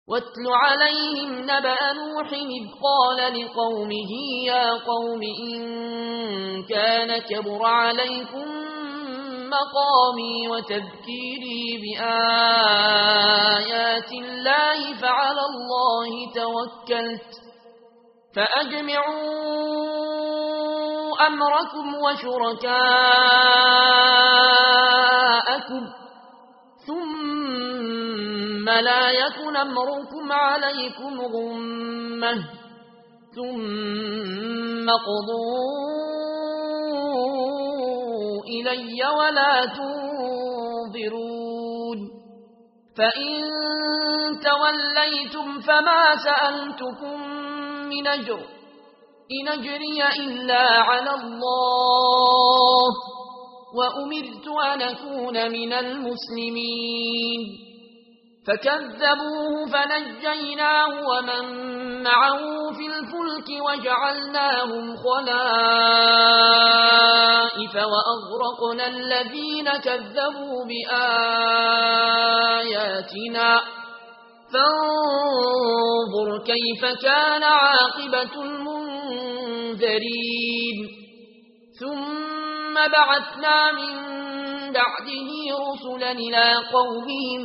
واتل عليهم نبأ نوح إذ قال لقومه يا قوم إن كان كبر عليكم مقامي وتذكيري بآيات الله فعلى الله توكلت فأجمعوا أمركم وشركاءكم ثم لا يكن أمركم عليكم غمة ثم قضوا إلي ولا تنظرون فإن توليتم فما سألتكم من أجر إن أجري إلا على الله وأمرت أن أكون من المسلمين فكذبوه فنجيناه ومن معه في الفلك وجعلناهم خلائف وأغرقنا الذين كذبوا بآياتنا فانظر كيف كان عاقبة المنذرين ثم بعثنا من بعده رسلا إلى قومهم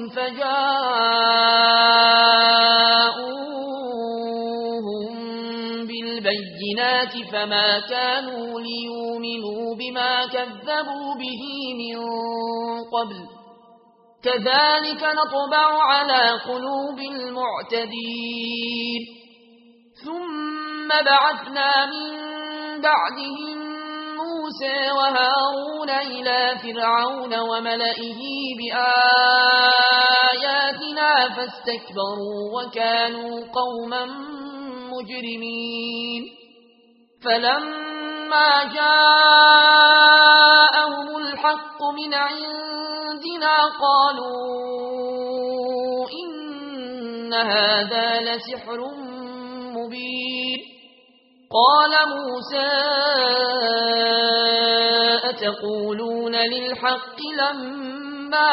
فجاءوهم بالبينات فما كانوا ليؤمنوا بما كذبوا به من قبل كذلك نطبع على قلوب المعتدين ثم بعثنا من بعدهم موسى وهارون إلى فرعون وملئه بآياتنا فاستكبروا وكانوا قوما مجرمين فلما جاءهم الحق من عندنا قالوا إن هذا لسحر مبين قال موسى أتقولون للحق لما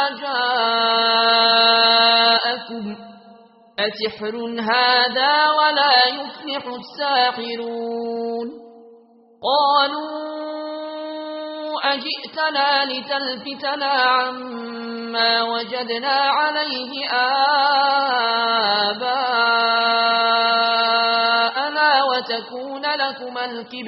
جاءكم أسحر هذا ولا يفلح الساحرون قالوا أجئتنا لتلفتنا عما وجدنا عليه آباءنا وتكون لكما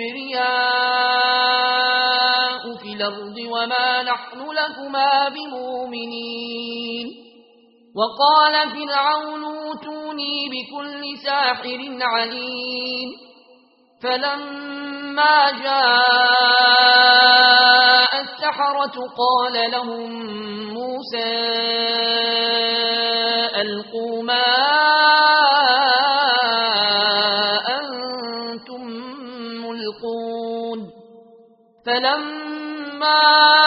الكبرياء في الأرض وما نحن لكما بمؤمنين وقال فرعون اوتوني بكل ساحر عليم فلما جاء السحرة قال لهم موسى ألقوا ما أنتم ملقون فلما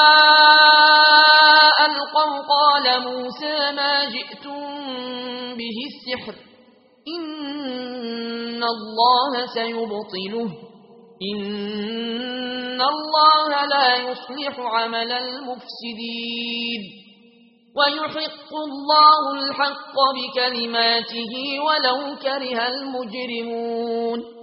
ألقوا قال موسى ما جئتم به السحر إن الله سيبطله إن الله لا يصلح عمل المفسدين ويحق الله الحق بكلماته ولو كره المجرمون